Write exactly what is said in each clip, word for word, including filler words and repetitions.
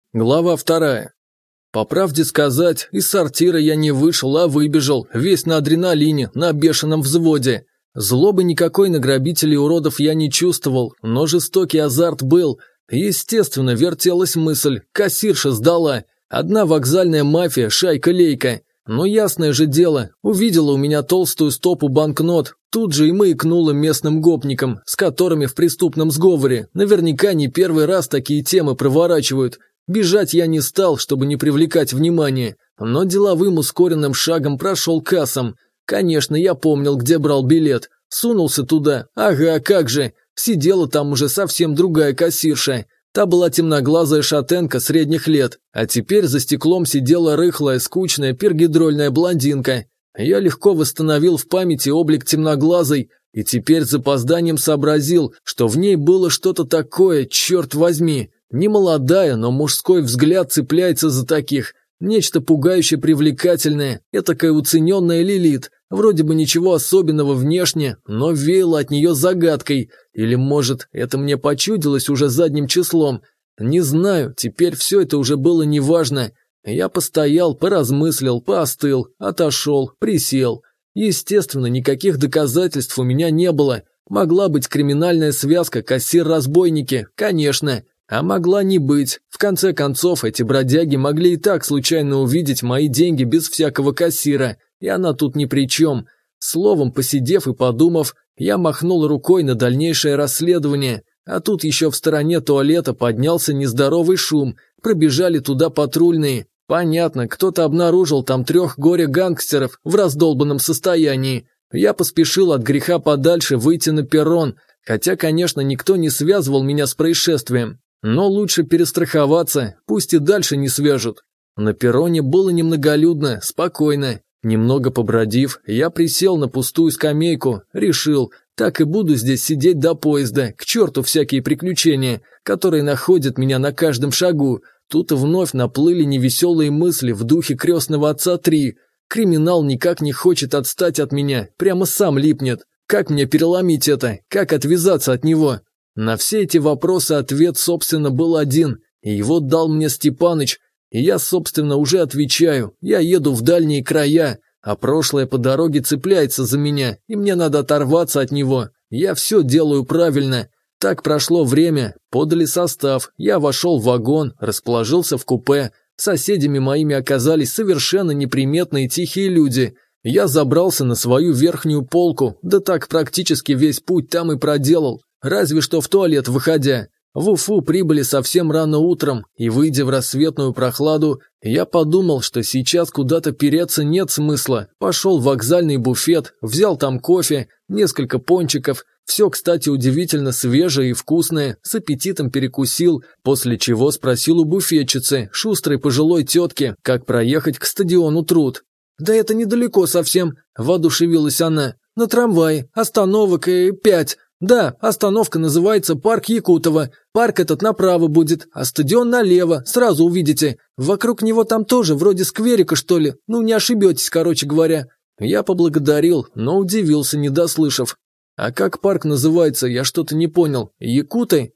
Глава вторая. По правде сказать, из сортира я не вышел, а выбежал, весь на адреналине, на бешеном взводе. Злобы никакой на грабителей и уродов я не чувствовал, но жестокий азарт был. Естественно, вертелась мысль, кассирша сдала. Одна вокзальная мафия, шайка-лейка. Но ясное же дело, увидела у меня толстую стопу банкнот, тут же и маякнула местным гопникам, с которыми в преступном сговоре. Наверняка не первый раз такие темы проворачивают. Бежать я не стал, чтобы не привлекать внимания, но деловым ускоренным шагом прошел к кассам. Конечно, я помнил, где брал билет. Сунулся туда. Ага, как же. Сидела там уже совсем другая кассирша. Та была темноглазая шатенка средних лет, а теперь за стеклом сидела рыхлая, скучная, пергидрольная блондинка. Я легко восстановил в памяти облик темноглазой и теперь с запозданием сообразил, что в ней было что-то такое, черт возьми. Не молодая, но мужской взгляд цепляется за таких. Нечто пугающе привлекательное, этакая уцененная Лилит. Вроде бы ничего особенного внешне, но веяло от нее загадкой. Или, может, это мне почудилось уже задним числом. Не знаю, теперь все это уже было неважно. Я постоял, поразмыслил, поостыл, отошел, присел. Естественно, никаких доказательств у меня не было. Могла быть криминальная связка кассир-разбойники, конечно. А могла не быть. В конце концов, эти бродяги могли и так случайно увидеть мои деньги без всякого кассира, и она тут ни при чем. Словом, посидев и подумав, я махнул рукой на дальнейшее расследование, а тут еще в стороне туалета поднялся нездоровый шум, пробежали туда патрульные. Понятно, кто-то обнаружил там трех горе-гангстеров в раздолбанном состоянии. Я поспешил от греха подальше выйти на перрон, хотя, конечно, никто не связывал меня с происшествием. Но лучше перестраховаться, пусть и дальше не свяжут. На перроне было немноголюдно, спокойно. Немного побродив, я присел на пустую скамейку, решил, так и буду здесь сидеть до поезда, к черту всякие приключения, которые находят меня на каждом шагу. Тут вновь наплыли невеселые мысли в духе «Крестного отца три». Криминал никак не хочет отстать от меня, прямо сам липнет. Как мне переломить это? Как отвязаться от него? На все эти вопросы ответ, собственно, был один, и его дал мне Степаныч, и я, собственно, уже отвечаю, я еду в дальние края, а прошлое по дороге цепляется за меня, и мне надо оторваться от него, я все делаю правильно. Так прошло время, подали состав, я вошел в вагон, расположился в купе, соседями моими оказались совершенно неприметные тихие люди. Я забрался на свою верхнюю полку, да так практически весь путь там и проделал. Разве что в туалет выходя. В Уфу прибыли совсем рано утром, и, выйдя в рассветную прохладу, я подумал, что сейчас куда-то переться нет смысла. Пошел в вокзальный буфет, взял там кофе, несколько пончиков, все, кстати, удивительно свежее и вкусное, с аппетитом перекусил, после чего спросил у буфетчицы, шустрой пожилой тетки, как проехать к стадиону Труд. «Да это недалеко совсем», – воодушевилась она. «На трамвае, остановок и пять». «Да, остановка называется Парк Якутова. Парк этот направо будет, а стадион налево, сразу увидите. Вокруг него там тоже вроде скверика, что ли. Ну, не ошибетесь, короче говоря». Я поблагодарил, но удивился, не дослышав. «А как парк называется, я что-то не понял. Якуты?»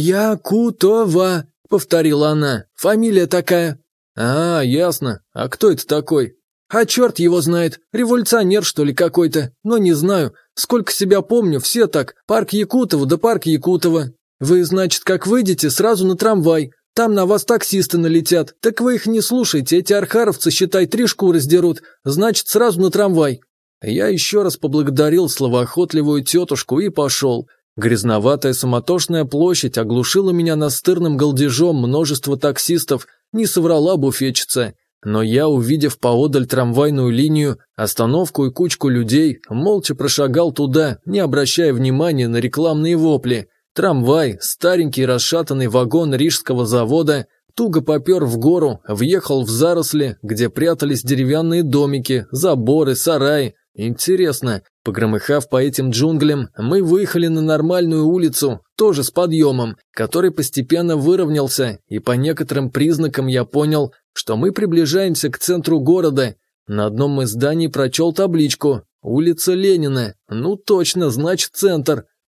«Якутова», — повторила она. «Фамилия такая». «А, ясно. А кто это такой?» «А черт его знает, революционер, что ли, какой-то, но не знаю. Сколько себя помню, все так, парк Якутова да парк Якутова. Вы, значит, как выйдете, сразу на трамвай. Там на вас таксисты налетят, так вы их не слушайте, эти архаровцы, считай, три шкуры сдерут, значит, сразу на трамвай». Я еще раз поблагодарил словоохотливую тетушку и пошел. Грязноватая суматошная площадь оглушила меня настырным галдежом множества таксистов, не соврала буфетчица. Но я, увидев поодаль трамвайную линию, остановку и кучку людей, молча прошагал туда, не обращая внимания на рекламные вопли. Трамвай, старенький расшатанный вагон рижского завода, туго попер в гору, въехал в заросли, где прятались деревянные домики, заборы, сараи. Интересно, погромыхав по этим джунглям, мы выехали на нормальную улицу, тоже с подъемом, который постепенно выровнялся, и по некоторым признакам я понял, что мы приближаемся к центру города. На одном из зданий прочел табличку «Улица Ленина». Ну точно, значит центр.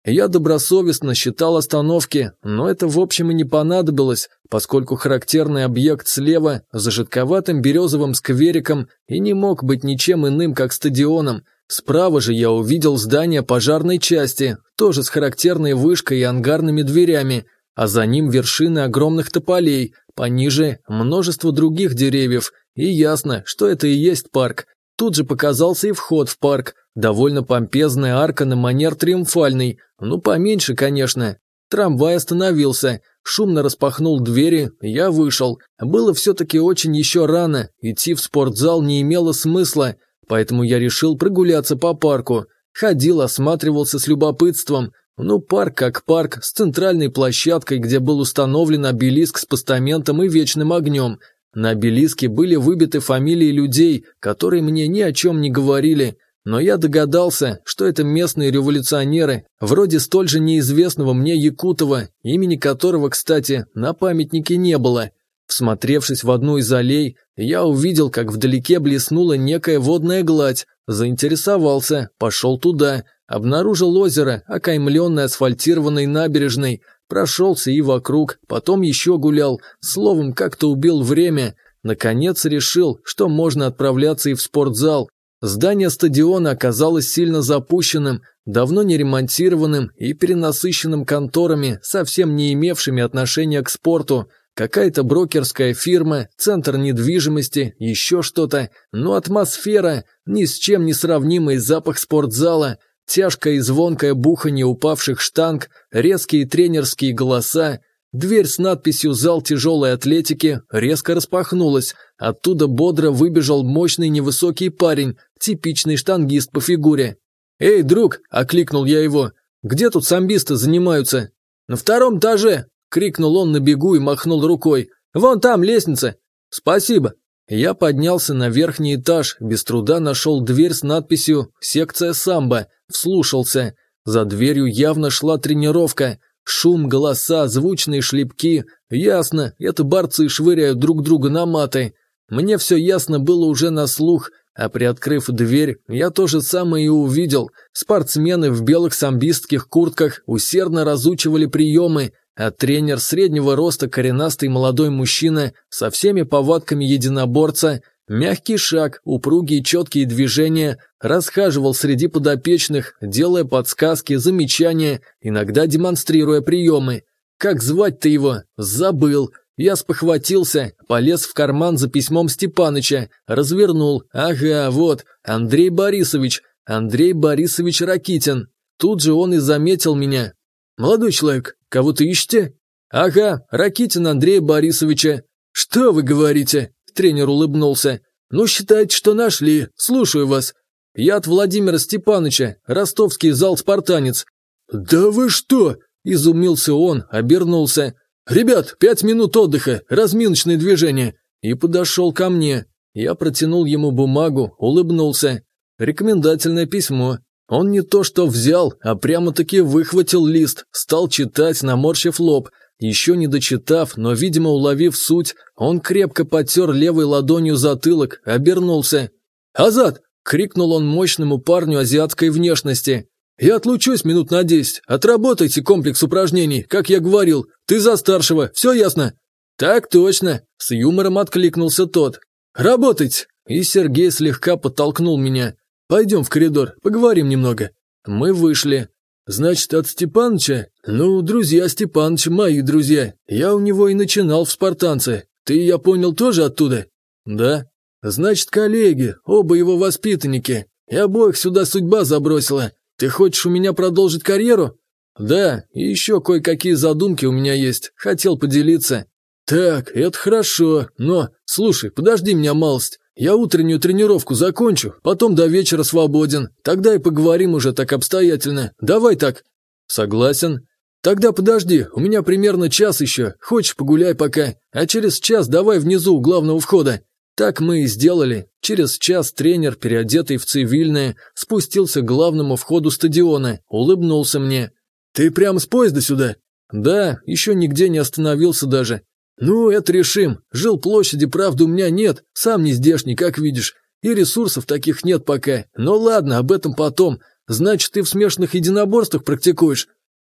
Я добросовестно считал остановки, но это в общем и не понадобилось, поскольку характерный объект слева за жидковатым березовым сквериком и не мог быть ничем иным, как стадионом. Справа же я увидел здание пожарной части, тоже с характерной вышкой и ангарными дверями, а за ним вершины огромных тополей, пониже множество других деревьев, и ясно, что это и есть парк. Тут же показался и вход в парк, довольно помпезная арка на манер триумфальный, ну поменьше, конечно. Трамвай остановился, шумно распахнул двери, я вышел. Было все-таки очень еще рано, идти в спортзал не имело смысла, поэтому я решил прогуляться по парку. Ходил, осматривался с любопытством. Ну, парк как парк, с центральной площадкой, где был установлен обелиск с постаментом и вечным огнем. На обелиске были выбиты фамилии людей, которые мне ни о чем не говорили, но я догадался, что это местные революционеры, вроде столь же неизвестного мне Якутова, имени которого, кстати, на памятнике не было. Всмотревшись в одну из аллей, я увидел, как вдалеке блеснула некая водная гладь, заинтересовался, пошел туда, обнаружил озеро, окаймленное асфальтированной набережной, прошелся и вокруг, потом еще гулял, словом, как-то убил время. Наконец решил, что можно отправляться и в спортзал. Здание стадиона оказалось сильно запущенным, давно не ремонтированным и перенасыщенным конторами, совсем не имевшими отношения к спорту. Какая-то брокерская фирма, центр недвижимости, еще что-то, но атмосфера, ни с чем не сравнимый запах спортзала. Тяжкое и звонкое буханье упавших штанг, резкие тренерские голоса. Дверь с надписью «Зал тяжелой атлетики» резко распахнулась. Оттуда бодро выбежал мощный невысокий парень, типичный штангист по фигуре. «Эй, друг!» – окликнул я его. «Где тут самбисты занимаются?» «На втором этаже!» – крикнул он на бегу и махнул рукой. «Вон там лестница!» «Спасибо!» Я поднялся на верхний этаж, без труда нашел дверь с надписью «Секция самбо», вслушался. За дверью явно шла тренировка. Шум, голоса, звучные шлепки. Ясно, это борцы швыряют друг друга на маты. Мне все ясно было уже на слух, а приоткрыв дверь, я то же самое и увидел. Спортсмены в белых самбистских куртках усердно разучивали приемы, а тренер среднего роста коренастый молодой мужчина со всеми повадками единоборца, мягкий шаг, упругие четкие движения, расхаживал среди подопечных, делая подсказки, замечания, иногда демонстрируя приемы. Как звать-то его? Забыл. Я спохватился, полез в карман за письмом Степаныча, развернул. Ага, вот, Андрей Борисович, Андрей Борисович Ракитин. Тут же он и заметил меня. «Молодой человек, кого-то ищете?» «Ага, Ракитин Андрея Борисовича». «Что вы говорите?» Тренер улыбнулся. «Ну, считайте, что нашли. Слушаю вас. Я от Владимира Степаныча, ростовский зал «Спартанец». «Да вы что?» – изумился он, обернулся. «Ребят, пять минут отдыха, разминочные движения». И подошел ко мне. Я протянул ему бумагу, улыбнулся. Рекомендательное письмо. Он не то что взял, а прямо-таки выхватил лист, стал читать, наморщив лоб. Еще не дочитав, но, видимо, уловив суть, он крепко потер левой ладонью затылок, обернулся. «Азат!» – крикнул он мощному парню азиатской внешности. «Я отлучусь минут на десять. Отработайте комплекс упражнений, как я говорил. Ты за старшего, все ясно?» «Так точно!» – с юмором откликнулся тот. «Работайте!» И Сергей слегка подтолкнул меня. «Пойдем в коридор, поговорим немного». Мы вышли. «Значит, от Степаныча? Ну, друзья Степаныча, мои друзья. Я у него и начинал в «Спартанце». Ты, я понял, тоже оттуда?» «Да». «Значит, коллеги, оба его воспитанники. И обоих сюда судьба забросила. Ты хочешь у меня продолжить карьеру?» «Да, и еще кое-какие задумки у меня есть. Хотел поделиться». «Так, это хорошо, но, слушай, подожди меня малость. Я утреннюю тренировку закончу, потом до вечера свободен. Тогда и поговорим уже так обстоятельно. Давай так». «Согласен». «Тогда подожди, у меня примерно час еще. Хочешь, погуляй пока. А через час давай внизу у главного входа». Так мы и сделали. Через час тренер, переодетый в цивильное, спустился к главному входу стадиона, улыбнулся мне. «Ты прямо с поезда сюда?» «Да, еще нигде не остановился даже». «Ну, это решим. Жилплощади, правда, у меня нет, сам не здешний, как видишь. И ресурсов таких нет пока. Но ладно, об этом потом. Значит, ты в смешанных единоборствах практикуешь?»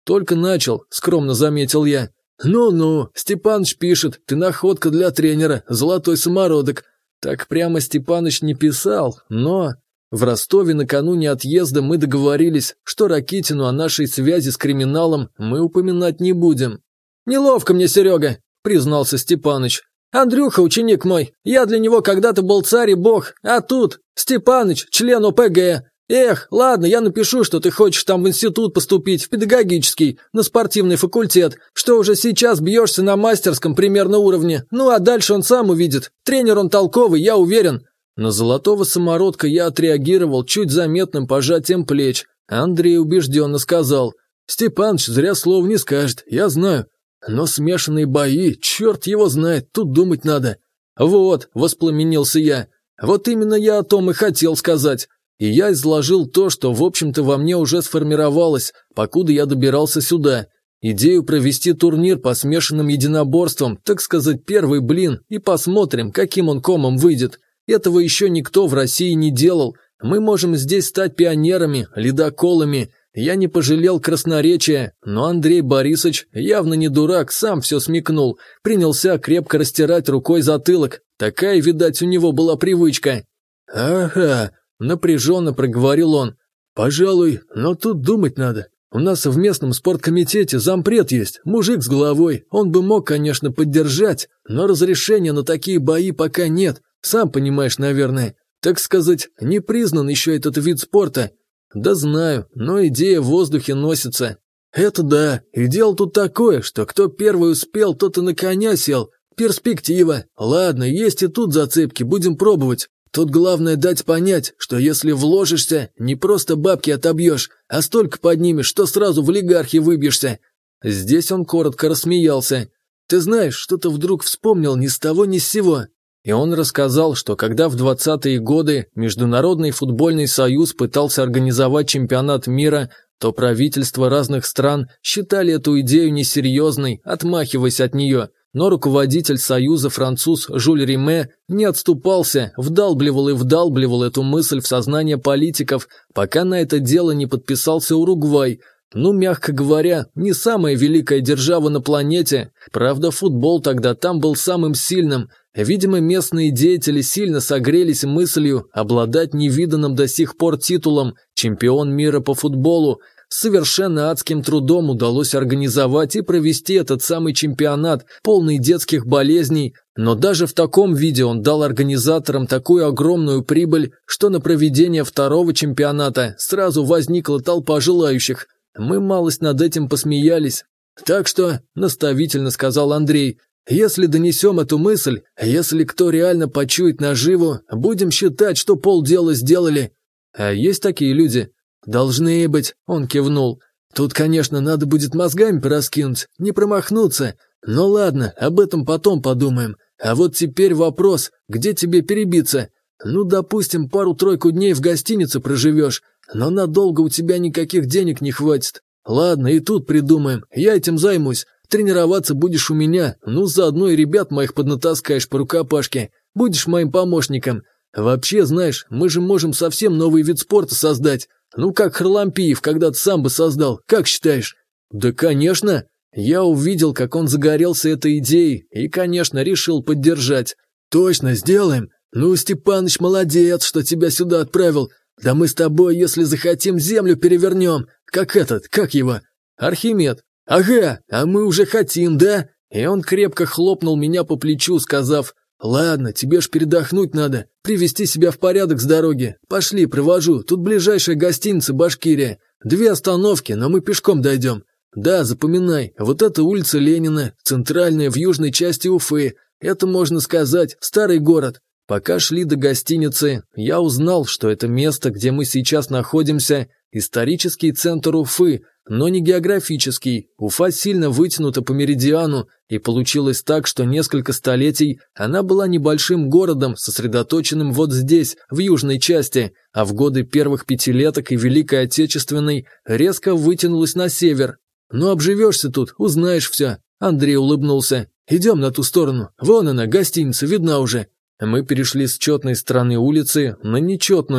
«Только начал», – скромно заметил я. «Ну-ну, Степаныч пишет, ты находка для тренера, золотой самородок». Так прямо Степаныч не писал, но... В Ростове накануне отъезда мы договорились, что Ракитину о нашей связи с криминалом мы упоминать не будем. «Неловко мне, Серега», – признался Степаныч. «Андрюха, ученик мой, я для него когда-то был царь и бог, а тут Степаныч, член О П Г. Эх, ладно, я напишу, что ты хочешь там в институт поступить, в педагогический, на спортивный факультет, что уже сейчас бьешься на мастерском примерно уровне, ну а дальше он сам увидит. Тренер он толковый, я уверен». На золотого самородка я отреагировал чуть заметным пожатием плеч, а Андрей убежденно сказал: «Степаныч зря слов не скажет, я знаю. Но смешанные бои, черт его знает, тут думать надо». «Вот», – воспламенился я, – «вот именно я о том и хотел сказать». И я изложил то, что, в общем-то, во мне уже сформировалось, покуда я добирался сюда. Идею провести турнир по смешанным единоборствам, так сказать, первый блин, и посмотрим, каким он комом выйдет. Этого еще никто в России не делал. Мы можем здесь стать пионерами, ледоколами. Я не пожалел красноречия, но Андрей Борисович, явно не дурак, сам все смекнул. Принялся крепко растирать рукой затылок. Такая, видать, у него была привычка. «Ага», – напряженно проговорил он. «Пожалуй, но тут думать надо. У нас в местном спорткомитете зампред есть, мужик с головой. Он бы мог, конечно, поддержать, но разрешения на такие бои пока нет. Сам понимаешь, наверное. Так сказать, не признан еще этот вид спорта». «Да знаю, но идея в воздухе носится». «Это да, и дело тут такое, что кто первый успел, тот и на коня сел. Перспектива. Ладно, есть и тут зацепки, будем пробовать. Тут главное дать понять, что если вложишься, не просто бабки отобьешь, а столько поднимешь, что сразу в олигархи выбьешься». Здесь он коротко рассмеялся. «Ты знаешь, что-то вдруг вспомнил ни с того ни с сего». И он рассказал, что когда в двадцатые годы Международный футбольный союз пытался организовать чемпионат мира, то правительства разных стран считали эту идею несерьезной, отмахиваясь от нее. Но руководитель союза француз Жюль Риме не отступался, вдалбливал и вдалбливал эту мысль в сознание политиков, пока на это дело не подписался Уругвай. Ну, мягко говоря, не самая великая держава на планете, правда, футбол тогда там был самым сильным. Видимо, местные деятели сильно согрелись мыслью обладать невиданным до сих пор титулом «Чемпион мира по футболу». С совершенно адским трудом удалось организовать и провести этот самый чемпионат, полный детских болезней, но даже в таком виде он дал организаторам такую огромную прибыль, что на проведение второго чемпионата сразу возникла толпа желающих. Мы малость над этим посмеялись. «Так что», – наставительно сказал Андрей, – «если донесем эту мысль, если кто реально почует наживу, будем считать, что полдела сделали». «А есть такие люди?» «Должны быть», – он кивнул. «Тут, конечно, надо будет мозгами пораскинуть, не промахнуться. Но ладно, об этом потом подумаем. А вот теперь вопрос, где тебе перебиться? Ну, допустим, пару-тройку дней в гостинице проживешь, но надолго у тебя никаких денег не хватит. Ладно, и тут придумаем, я этим займусь. Тренироваться будешь у меня, ну, заодно и ребят моих поднатаскаешь по рукопашке. Будешь моим помощником. Вообще, знаешь, мы же можем совсем новый вид спорта создать. Ну, как Харлампиев когда-то сам бы создал, как считаешь?» «Да, конечно». Я увидел, как он загорелся этой идеей и, конечно, решил поддержать. «Точно, сделаем. Ну, Степаныч молодец, что тебя сюда отправил. Да мы с тобой, если захотим, землю перевернем. Как этот, как его? Архимед. Ага, а мы уже хотим, да?» И он крепко хлопнул меня по плечу, сказав: «Ладно, тебе ж передохнуть надо, привести себя в порядок с дороги. Пошли, провожу, тут ближайшая гостиница Башкирия. Две остановки, но мы пешком дойдем. Да, запоминай, вот это улица Ленина, центральная в южной части Уфы. Это, можно сказать, старый город». Пока шли до гостиницы, я узнал, что это место, где мы сейчас находимся, исторический центр Уфы, но не географический. Уфа сильно вытянута по меридиану, и получилось так, что несколько столетий она была небольшим городом, сосредоточенным вот здесь, в южной части, а в годы первых пятилеток и Великой Отечественной резко вытянулась на север. «Ну, обживешься тут, узнаешь все», – Андрей улыбнулся. «Идем на ту сторону, вон она, гостиница, видна уже». Мы перешли с четной стороны улицы на нечетную.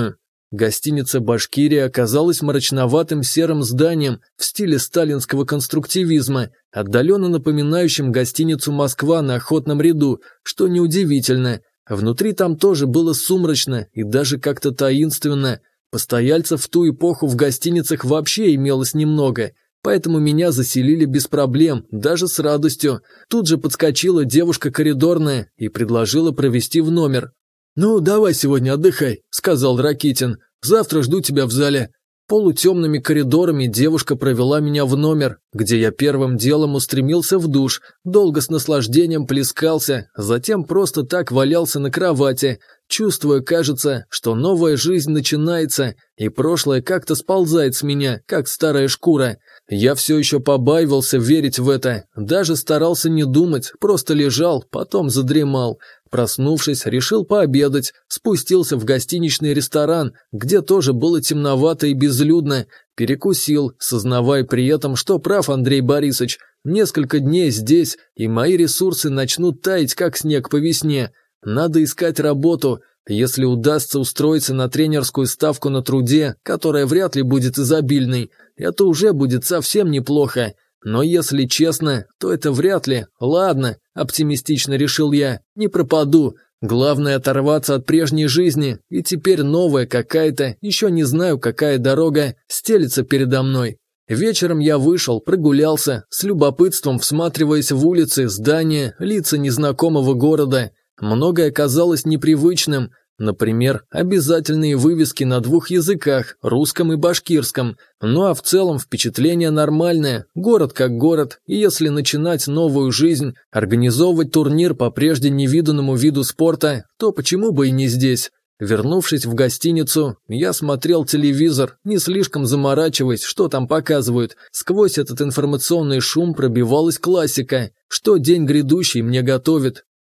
Гостиница «Башкирия» оказалась мрачноватым серым зданием в стиле сталинского конструктивизма, отдаленно напоминающим гостиницу «Москва» на Охотном ряду, что неудивительно. Внутри там тоже было сумрачно и даже как-то таинственно. Постояльцев в ту эпоху в гостиницах вообще имелось немного, поэтому меня заселили без проблем, даже с радостью. Тут же подскочила девушка коридорная и предложила провести в номер. «Ну, давай сегодня отдыхай», – сказал Ракитин. «Завтра жду тебя в зале». Полутемными коридорами девушка провела меня в номер, где я первым делом устремился в душ, долго с наслаждением плескался, затем просто так валялся на кровати, чувствуя, кажется, что новая жизнь начинается, и прошлое как-то сползает с меня, как старая шкура. Я все еще побаивался верить в это, даже старался не думать, просто лежал, потом задремал. Проснувшись, решил пообедать, спустился в гостиничный ресторан, где тоже было темновато и безлюдно, перекусил, сознавая при этом, что прав Андрей Борисович, несколько дней здесь, и мои ресурсы начнут таять, как снег по весне. Надо искать работу. Если удастся устроиться на тренерскую ставку на труде, которая вряд ли будет изобильной, это уже будет совсем неплохо. Но если честно, то это вряд ли. Ладно, оптимистично решил я, не пропаду. Главное оторваться от прежней жизни, и теперь новая какая-то, еще не знаю какая дорога, стелется передо мной. Вечером я вышел, прогулялся, с любопытством всматриваясь в улицы, здания, лица незнакомого города. Многое казалось непривычным. Например, обязательные вывески на двух языках, русском и башкирском. Ну а в целом впечатление нормальное, город как город, и если начинать новую жизнь, организовывать турнир по прежде невиданному виду спорта, то почему бы и не здесь? Вернувшись в гостиницу, я смотрел телевизор, не слишком заморачиваясь, что там показывают. Сквозь этот информационный шум пробивалась классика. Что день грядущий мне готовит?